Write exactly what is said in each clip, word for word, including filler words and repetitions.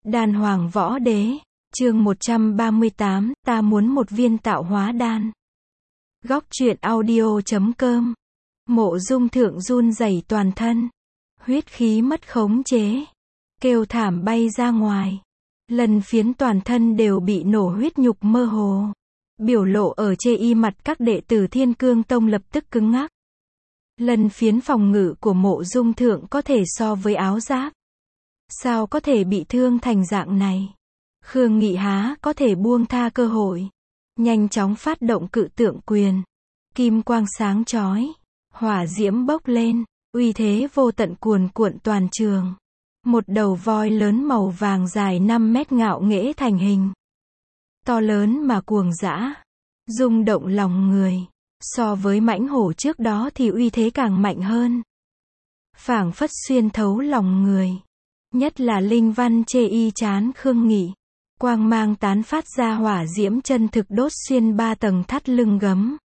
Đan Hoàng Võ Đế, chương một trăm ba mươi tám, ta muốn một viên tạo hóa đan. Góc truyện audio chấm com. Mộ Dung Thượng run rẩy toàn thân, huyết khí mất khống chế, kêu thảm bay ra ngoài. Lần phiến toàn thân đều bị nổ huyết nhục mơ hồ. Biểu lộ ở chê y mặt các đệ tử Thiên Cương Tông lập tức cứng ngắc. Lần phiến phòng ngự của Mộ Dung Thượng có thể so với áo giáp. Sao có thể bị thương thành dạng này? Khương Nghị há có thể buông tha cơ hội. Nhanh chóng phát động cự tượng quyền. Kim quang sáng chói. Hỏa diễm bốc lên. Uy thế vô tận cuồn cuộn toàn trường. Một đầu voi lớn màu vàng dài năm mét ngạo nghễ thành hình. To lớn mà cuồng dã. Rung động lòng người. So với mãnh hổ trước đó thì uy thế càng mạnh hơn. Phảng phất xuyên thấu lòng người. Nhất là linh văn chê y chán Khương Nghị. Quang mang tán phát ra hỏa diễm chân thực đốt xuyên ba tầng thắt lưng gấm.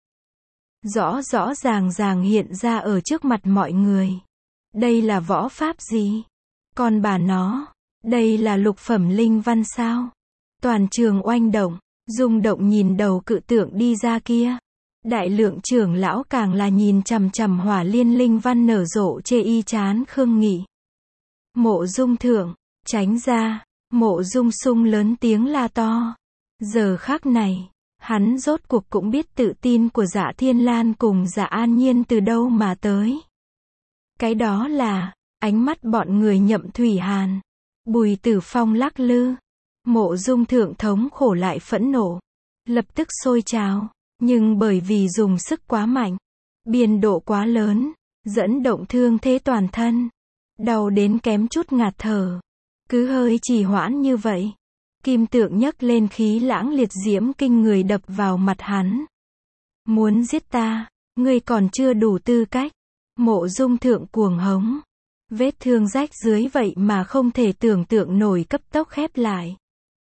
Rõ rõ ràng ràng hiện ra ở trước mặt mọi người. Đây là võ pháp gì? Còn bà nó, đây là lục phẩm linh văn sao? Toàn trường oanh động, rung động nhìn đầu cự tượng đi ra kia. Đại lượng trưởng lão càng là nhìn chằm chằm hỏa liên linh văn nở rộ chê y chán Khương Nghị. Mộ Dung Thượng, tránh ra. Mộ Dung Sung lớn tiếng la to. Giờ khắc này, hắn rốt cuộc cũng biết tự tin của Dạ Thiên Lan cùng Dạ An Nhiên từ đâu mà tới. Cái đó là, ánh mắt bọn người Nhậm Thủy Hàn. Bùi Tử Phong lắc lư. Mộ Dung Thượng thống khổ lại phẫn nộ. Lập tức sôi trào, nhưng bởi vì dùng sức quá mạnh, biên độ quá lớn, dẫn động thương thế toàn thân. Đau đến kém chút ngạt thở. Cứ hơi trì hoãn như vậy. Kim tượng nhấc lên khí lãng liệt diễm kinh người đập vào mặt hắn. Muốn giết ta, ngươi còn chưa đủ tư cách. Mộ Dung Thượng cuồng hống. Vết thương rách dưới vậy mà không thể tưởng tượng nổi cấp tốc khép lại.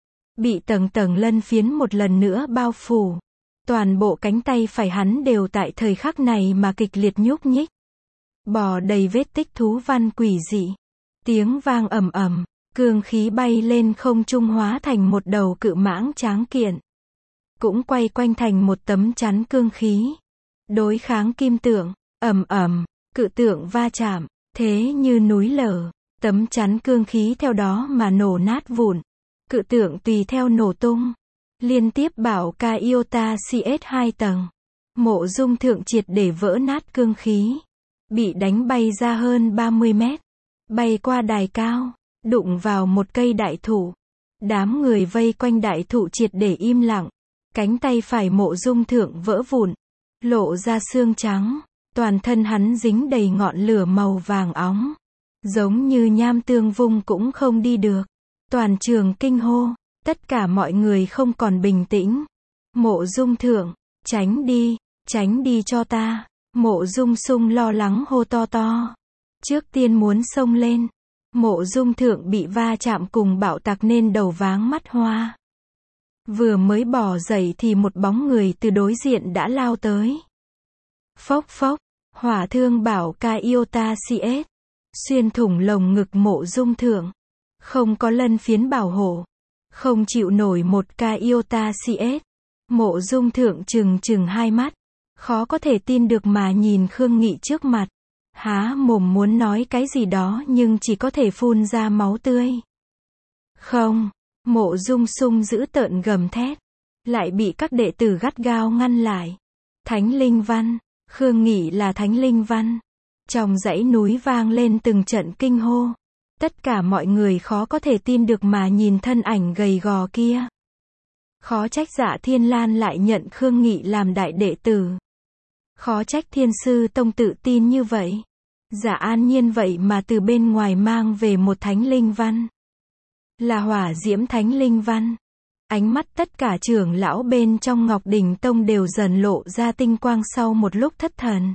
Bị tầng tầng lân phiến một lần nữa bao phủ. Toàn bộ cánh tay phải hắn đều tại thời khắc này mà kịch liệt nhúc nhích. Bò đầy vết tích thú văn quỷ dị. Tiếng vang ầm ầm. Cương khí bay lên không trung hóa thành một đầu cự mãng tráng kiện. Cũng quay quanh thành một tấm chắn cương khí. Đối kháng kim tượng, ầm ầm, cự tượng va chạm, thế như núi lở. Tấm chắn cương khí theo đó mà nổ nát vụn. Cự tượng tùy theo nổ tung. Liên tiếp bảo ca iota xê ét hai tầng. Mộ Dung Thượng triệt để vỡ nát cương khí. Bị đánh bay ra hơn ba mươi mét. Bay qua đài cao. Đụng vào một cây đại thụ. Đám người vây quanh đại thụ triệt để im lặng. Cánh tay phải Mộ Dung Thượng vỡ vụn. Lộ ra xương trắng. Toàn thân hắn dính đầy ngọn lửa màu vàng óng. Giống như nham tương vung cũng không đi được. Toàn trường kinh hô. Tất cả mọi người không còn bình tĩnh. Mộ Dung Thượng, tránh đi, tránh đi cho ta. Mộ Dung Sung lo lắng hô to to. Trước tiên muốn xông lên. Mộ Dung Thượng bị va chạm cùng bạo tạc nên đầu váng mắt hoa. Vừa mới bò dậy thì một bóng người từ đối diện đã lao tới. Phốc phốc, hỏa thương bảo ca iota xê ét. Xuyên thủng lồng ngực Mộ Dung Thượng. Không có lân phiến bảo hộ. Không chịu nổi một ca iota xê ét. Mộ Dung Thượng trừng trừng hai mắt. Khó có thể tin được mà nhìn Khương Nghị trước mặt. Há mồm muốn nói cái gì đó nhưng chỉ có thể phun ra máu tươi. Không, Mộ Dung Sung giữ tợn gầm thét. Lại bị các đệ tử gắt gao ngăn lại. Thánh linh văn, Khương Nghị là thánh linh văn. Trong dãy núi vang lên từng trận kinh hô. Tất cả mọi người khó có thể tin được mà nhìn thân ảnh gầy gò kia. Khó trách Dạ Thiên Lan lại nhận Khương Nghị làm đại đệ tử. Khó trách Thiên Sư Tông tự tin như vậy. Dạ An Nhiên vậy mà từ bên ngoài mang về một thánh linh văn. Là hỏa diễm thánh linh văn. Ánh mắt tất cả trưởng lão bên trong Ngọc Đỉnh Tông đều dần lộ ra tinh quang sau một lúc thất thần.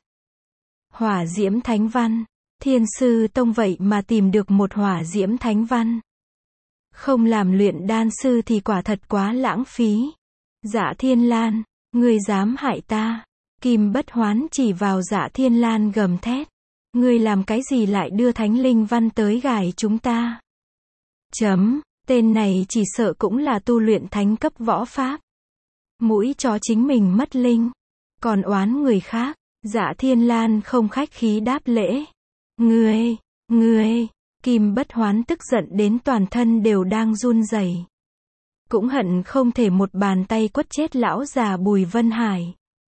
Hỏa diễm thánh văn. Thiên Sư Tông vậy mà tìm được một hỏa diễm thánh văn. Không làm luyện đan sư thì quả thật quá lãng phí. Dạ Thiên Lan, ngươi dám hại ta. Kim Bất Hoán chỉ vào Dạ Thiên Lan gầm thét. Ngươi làm cái gì lại đưa thánh linh văn tới gài chúng ta? Chấm, Tên này chỉ sợ cũng là tu luyện thánh cấp võ pháp. Mũi chó chính mình mất linh, còn oán người khác. Dạ Thiên Lan không khách khí đáp lễ. Ngươi, ngươi, Kim Bất Hoán tức giận đến toàn thân đều đang run rẩy. Cũng hận không thể một bàn tay quất chết lão già Bùi Vân Hải.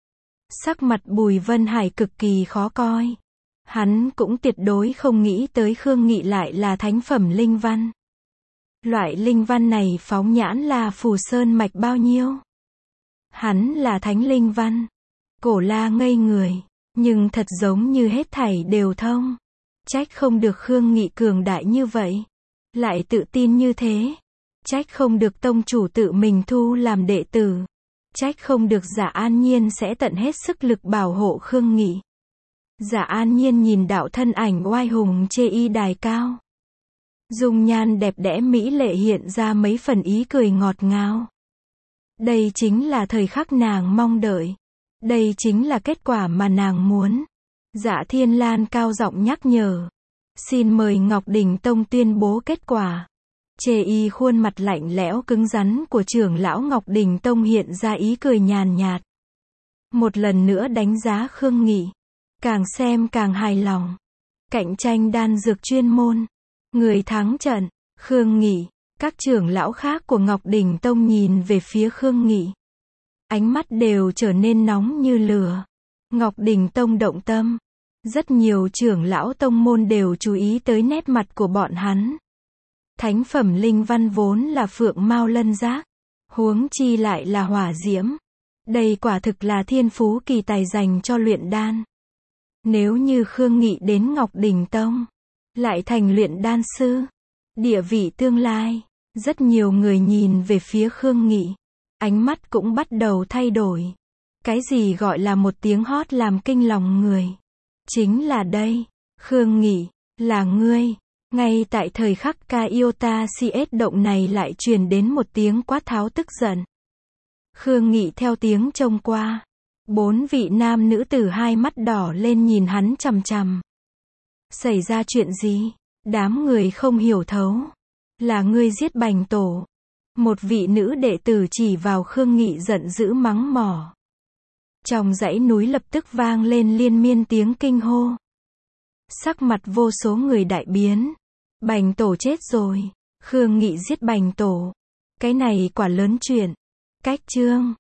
Sắc mặt Bùi Vân Hải cực kỳ khó coi. Hắn cũng tuyệt đối không nghĩ tới Khương Nghị lại là thánh phẩm linh văn. Loại linh văn này phóng nhãn là Phù Sơn mạch bao nhiêu? Hắn là thánh linh văn. Cổ La ngây người, nhưng thật giống như hết thảy đều thông. Trách không được Khương Nghị cường đại như vậy, lại tự tin như thế. Trách không được tông chủ tự mình thu làm đệ tử. Trách không được Dạ An Nhiên sẽ tận hết sức lực bảo hộ Khương Nghị. Dạ An Nhiên nhìn đạo thân ảnh oai hùng chê y đài cao. Dung nhan đẹp đẽ mỹ lệ hiện ra mấy phần ý cười ngọt ngào. Đây chính là thời khắc nàng mong đợi. Đây chính là kết quả mà nàng muốn. Dạ Thiên Lan cao giọng nhắc nhở. Xin mời Ngọc Đình Tông tuyên bố kết quả. Chê y khuôn mặt lạnh lẽo cứng rắn của trưởng lão Ngọc Đình Tông hiện ra ý cười nhàn nhạt. Một lần nữa đánh giá Khương Nghị. Càng xem càng hài lòng. Cạnh tranh đan dược chuyên môn. Người thắng trận, Khương Nghị. Các trưởng lão khác của Ngọc Đình Tông nhìn về phía Khương Nghị. Ánh mắt đều trở nên nóng như lửa. Ngọc Đình Tông động tâm. Rất nhiều trưởng lão tông môn đều chú ý tới nét mặt của bọn hắn. Thánh phẩm linh văn vốn là phượng mao lân giác. Huống chi lại là hỏa diễm. Đây quả thực là thiên phú kỳ tài dành cho luyện đan. Nếu như Khương Nghị đến Ngọc Đình Tông, lại thành luyện đan sư, địa vị tương lai, rất nhiều người nhìn về phía Khương Nghị. Ánh mắt cũng bắt đầu thay đổi. Cái gì gọi là một tiếng hót làm kinh lòng người? Chính là đây, Khương Nghị, là ngươi. Ngay tại thời khắc Kaiota xê ét động này lại truyền đến một tiếng quát tháo tức giận. Khương Nghị theo tiếng trông qua. Bốn vị nam nữ tử hai mắt đỏ lên nhìn hắn chằm chằm. Xảy ra chuyện gì? Đám người không hiểu thấu. Là ngươi giết Bành Tổ. Một vị nữ đệ tử chỉ vào Khương Nghị giận dữ mắng mỏ. Trong dãy núi lập tức vang lên liên miên tiếng kinh hô. Sắc mặt vô số người đại biến. Bành Tổ chết rồi. Khương Nghị giết Bành Tổ. Cái này quả lớn chuyện. Cách chương.